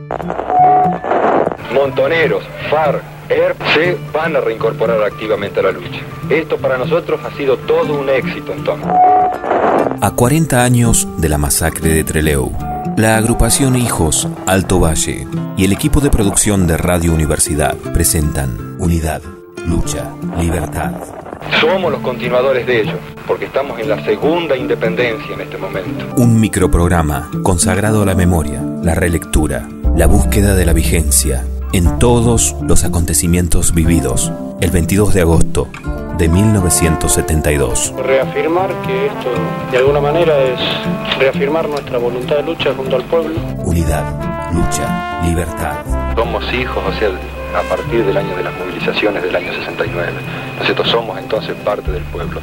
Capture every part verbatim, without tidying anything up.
Montoneros, FARC, E R P se van a reincorporar activamente a la lucha. Esto para nosotros ha sido todo un éxito entonces. A cuarenta años de la masacre de Trelew, la agrupación Hijos Alto Valle y el equipo de producción de Radio Universidad presentan Unidad, Lucha, Libertad. Somos los continuadores de ellos, porque estamos en la segunda independencia en este momento. Un microprograma consagrado a la memoria, la relectura, la búsqueda de la vigencia en todos los acontecimientos vividos el veintidós de agosto de mil novecientos setenta y dos. Reafirmar que esto de alguna manera es reafirmar nuestra voluntad de lucha junto al pueblo. Unidad, lucha, libertad. Somos hijos, o sea, a partir del año de las movilizaciones del año sesenta y nueve. Nosotros somos entonces parte del pueblo.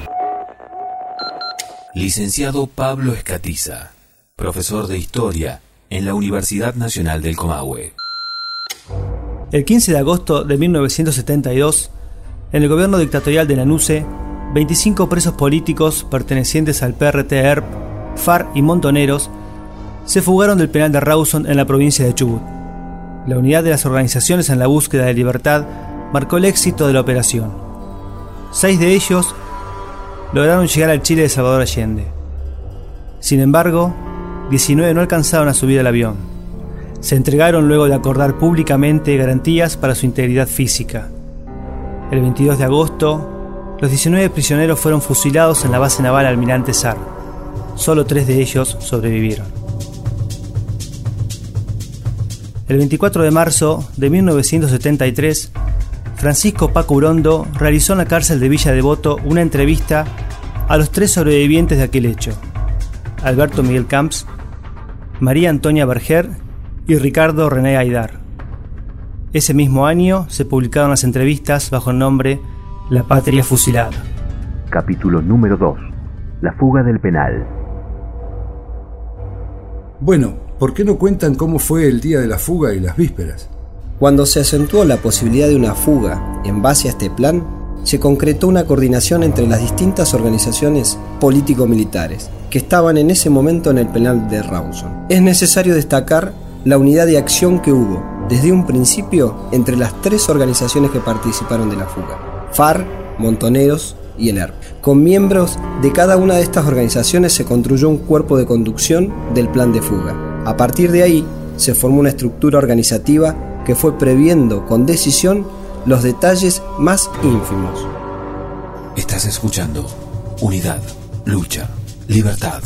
Licenciado Pablo Escatiza, profesor de Historia en la Universidad Nacional del Comahue. El quince de agosto de mil novecientos setenta y dos, en el gobierno dictatorial de Lanuse, veinticinco presos políticos pertenecientes al P R T, E R P, FARC y Montoneros se fugaron del penal de Rawson en la provincia de Chubut. La unidad de las organizaciones en la búsqueda de libertad marcó el éxito de la operación. Seis de ellos lograron llegar al Chile de Salvador Allende. Sin embargo, diecinueve no alcanzaron a subir al avión. Se entregaron luego de acordar públicamente garantías para su integridad física. El veintidós de agosto, los diecinueve prisioneros fueron fusilados en la base naval Almirante Sar. Solo tres de ellos sobrevivieron. El veinticuatro de marzo de mil novecientos setenta y tres, Francisco Paco Urondo realizó en la cárcel de Villa Devoto una entrevista a los tres sobrevivientes de aquel hecho: Alberto Miguel Camps, María Antonia Berger y Ricardo René Aydar. Ese mismo año se publicaron las entrevistas bajo el nombre La Patria Fusilada. Capítulo número dos. La fuga del penal. Bueno, ¿por qué no cuentan cómo fue el día de la fuga y las vísperas? Cuando se acentuó la posibilidad de una fuga en base a este plan, se concretó una coordinación entre las distintas organizaciones político-militares que estaban en ese momento en el penal de Rawson. Es necesario destacar la unidad de acción que hubo desde un principio entre las tres organizaciones que participaron de la fuga: FARC, Montoneros y el E R P. Con miembros de cada una de estas organizaciones se construyó un cuerpo de conducción del plan de fuga. A partir de ahí se formó una estructura organizativa que fue previendo con decisión los detalles más ínfimos. Estás escuchando Unidad, Lucha, Libertad.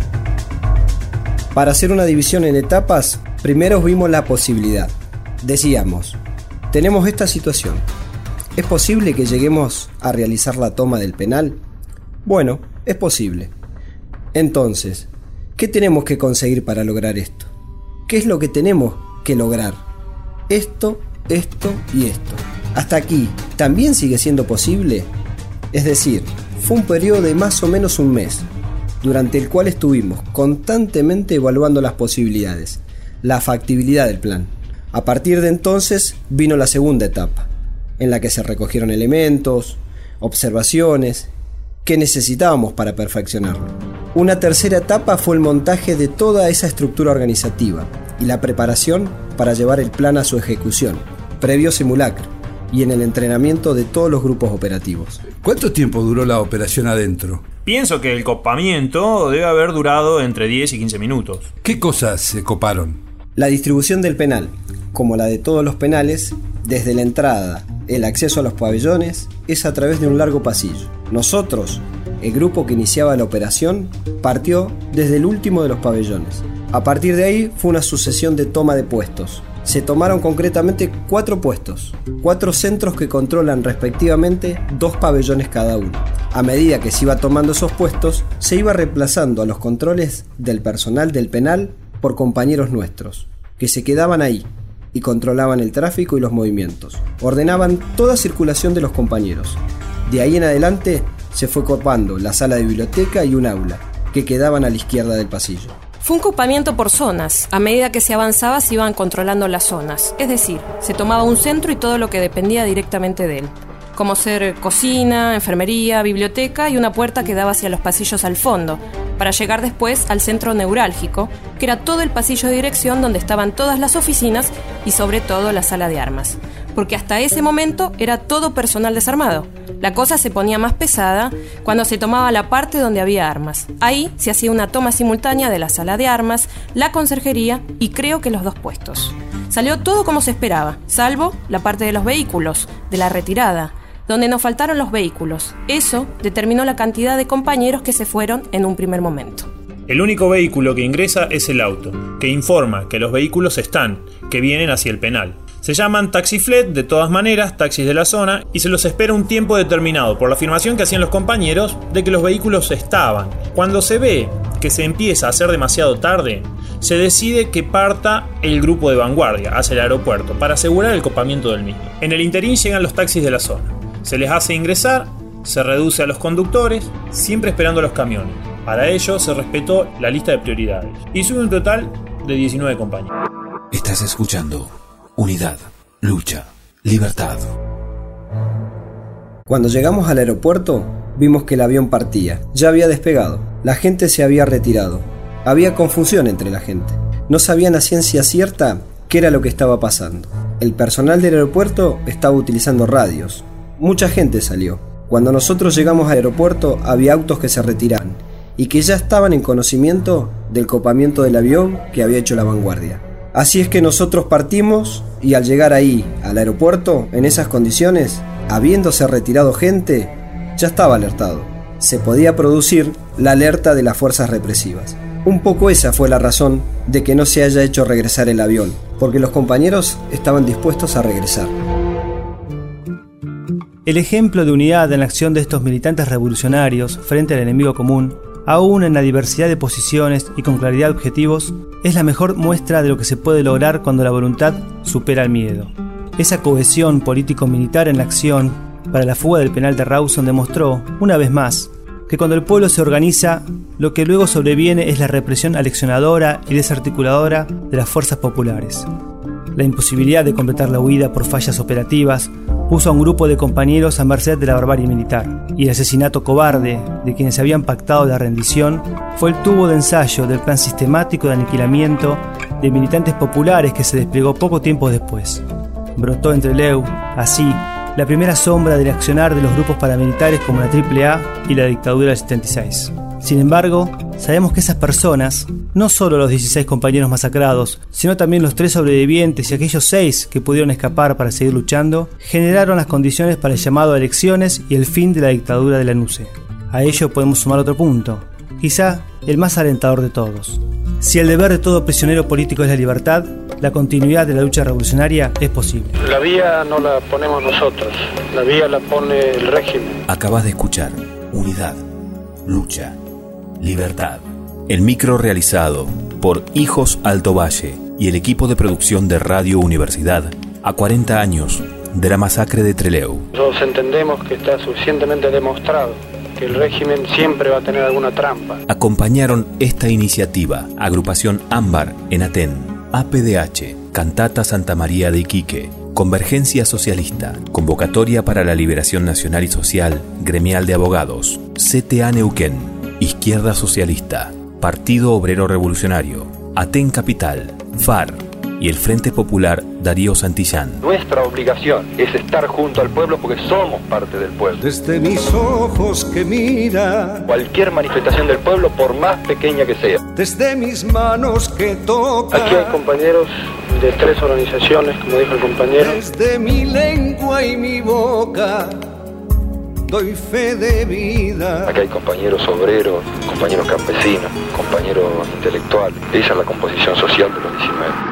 Para hacer una división en etapas, primero vimos la posibilidad. Decíamos, tenemos esta situación. ¿Es posible que lleguemos a realizar la toma del penal? Bueno, es posible. Entonces, ¿qué tenemos que conseguir para lograr esto? ¿Qué es lo que tenemos que lograr? Esto, esto y esto. Hasta aquí, ¿también sigue siendo posible? Es decir, fue un periodo de más o menos un mes, durante el cual estuvimos constantemente evaluando las posibilidades, la factibilidad del plan. A partir de entonces vino la segunda etapa, en la que se recogieron elementos, observaciones, que necesitábamos para perfeccionarlo. Una tercera etapa fue el montaje de toda esa estructura organizativa y la preparación para llevar el plan a su ejecución, previo simulacro y en el entrenamiento de todos los grupos operativos. ¿Cuánto tiempo duró la operación adentro? Pienso que el copamiento debe haber durado entre diez y quince minutos. ¿Qué cosas se coparon? La distribución del penal, como la de todos los penales, desde la entrada, el acceso a los pabellones, es a través de un largo pasillo. Nosotros, el grupo que iniciaba la operación, partió desde el último de los pabellones. A partir de ahí fue una sucesión de toma de puestos. Se tomaron concretamente cuatro puestos, cuatro centros que controlan respectivamente dos pabellones cada uno. A medida que se iba tomando esos puestos, se iba reemplazando a los controles del personal del penal por compañeros nuestros, que se quedaban ahí y controlaban el tráfico y los movimientos. Ordenaban toda circulación de los compañeros. De ahí en adelante se fue copando la sala de biblioteca y un aula, que quedaban a la izquierda del pasillo. Fue un copamiento por zonas. A medida que se avanzaba se iban controlando las zonas. Es decir, se tomaba un centro y todo lo que dependía directamente de él, como ser cocina, enfermería, biblioteca y una puerta que daba hacia los pasillos al fondo, para llegar después al centro neurálgico, que era todo el pasillo de dirección donde estaban todas las oficinas y sobre todo la sala de armas, porque hasta ese momento era todo personal desarmado. La cosa se ponía más pesada cuando se tomaba la parte donde había armas. Ahí se hacía una toma simultánea de la sala de armas, la conserjería y creo que los dos puestos. Salió todo como se esperaba, salvo la parte de los vehículos, de la retirada, donde nos faltaron los vehículos. Eso determinó la cantidad de compañeros que se fueron en un primer momento. El único vehículo que ingresa es el auto, que informa que los vehículos están, que vienen hacia el penal. Se llaman taxiflet, de todas maneras, taxis de la zona, y se los espera un tiempo determinado por la afirmación que hacían los compañeros de que los vehículos estaban. Cuando se ve que se empieza a hacer demasiado tarde, se decide que parta el grupo de vanguardia hacia el aeropuerto para asegurar el copamiento del mismo. En el interín llegan los taxis de la zona. Se les hace ingresar, se reduce a los conductores, siempre esperando a los camiones. Para ello se respetó la lista de prioridades y sube un total de diecinueve compañeros. Estás escuchando Unidad, Lucha, Libertad. Cuando llegamos al aeropuerto, vimos que el avión partía. Ya había despegado. La gente se había retirado. Había confusión entre la gente. No sabían a ciencia cierta qué era lo que estaba pasando. El personal del aeropuerto estaba utilizando radios. Mucha gente salió. Cuando nosotros llegamos al aeropuerto, había autos que se retiraban y que ya estaban en conocimiento del copamiento del avión que había hecho la vanguardia. Así es que nosotros partimos y al llegar ahí, al aeropuerto, en esas condiciones, habiéndose retirado gente, ya estaba alertado. Se podía producir la alerta de las fuerzas represivas. Un poco esa fue la razón de que no se haya hecho regresar el avión, porque los compañeros estaban dispuestos a regresar. El ejemplo de unidad en la acción de estos militantes revolucionarios frente al enemigo común, aún en la diversidad de posiciones y con claridad de objetivos, es la mejor muestra de lo que se puede lograr cuando la voluntad supera el miedo. Esa cohesión político-militar en la acción para la fuga del penal de Rawson demostró, una vez más, que cuando el pueblo se organiza, lo que luego sobreviene es la represión aleccionadora y desarticuladora de las fuerzas populares. La imposibilidad de completar la huida por fallas operativas puso a un grupo de compañeros a merced de la barbarie militar, y el asesinato cobarde de quienes habían pactado la rendición fue el tubo de ensayo del plan sistemático de aniquilamiento de militantes populares que se desplegó poco tiempo después. Brotó en Trelew, así, la primera sombra del accionar de los grupos paramilitares como la triple A y la dictadura del setenta y seis. Sin embargo, sabemos que esas personas, no solo los dieciséis compañeros masacrados, sino también los tres sobrevivientes y aquellos seis que pudieron escapar para seguir luchando, generaron las condiciones para el llamado a elecciones y el fin de la dictadura de la N U C E. A ello podemos sumar otro punto, quizá el más alentador de todos. Si el deber de todo prisionero político es la libertad, la continuidad de la lucha revolucionaria es posible. La vía no la ponemos nosotros, la vía la pone el régimen. Acabas de escuchar Unidad, Lucha, Libertad. El micro realizado por Hijos Alto Valle y el equipo de producción de Radio Universidad a cuarenta años de la masacre de Trelew. Nosotros entendemos que está suficientemente demostrado que el régimen siempre va a tener alguna trampa. Acompañaron esta iniciativa Agrupación Ámbar en Aten, A P D H, Cantata Santa María de Iquique, Convergencia Socialista, Convocatoria para la Liberación Nacional y Social, Gremial de Abogados, C T A Neuquén, Izquierda Socialista, Partido Obrero Revolucionario, Aten Capital, F A R y el Frente Popular Darío Santillán. Nuestra obligación es estar junto al pueblo porque somos parte del pueblo. Desde mis ojos que mira, cualquier manifestación del pueblo, por más pequeña que sea. Desde mis manos que tocan. Aquí hay compañeros de tres organizaciones, como dijo el compañero. Desde mi lengua y mi boca doy fe de vida. Aquí hay compañeros obreros, compañeros campesinos, compañeros intelectuales. Esa es la composición social de los diecinueve.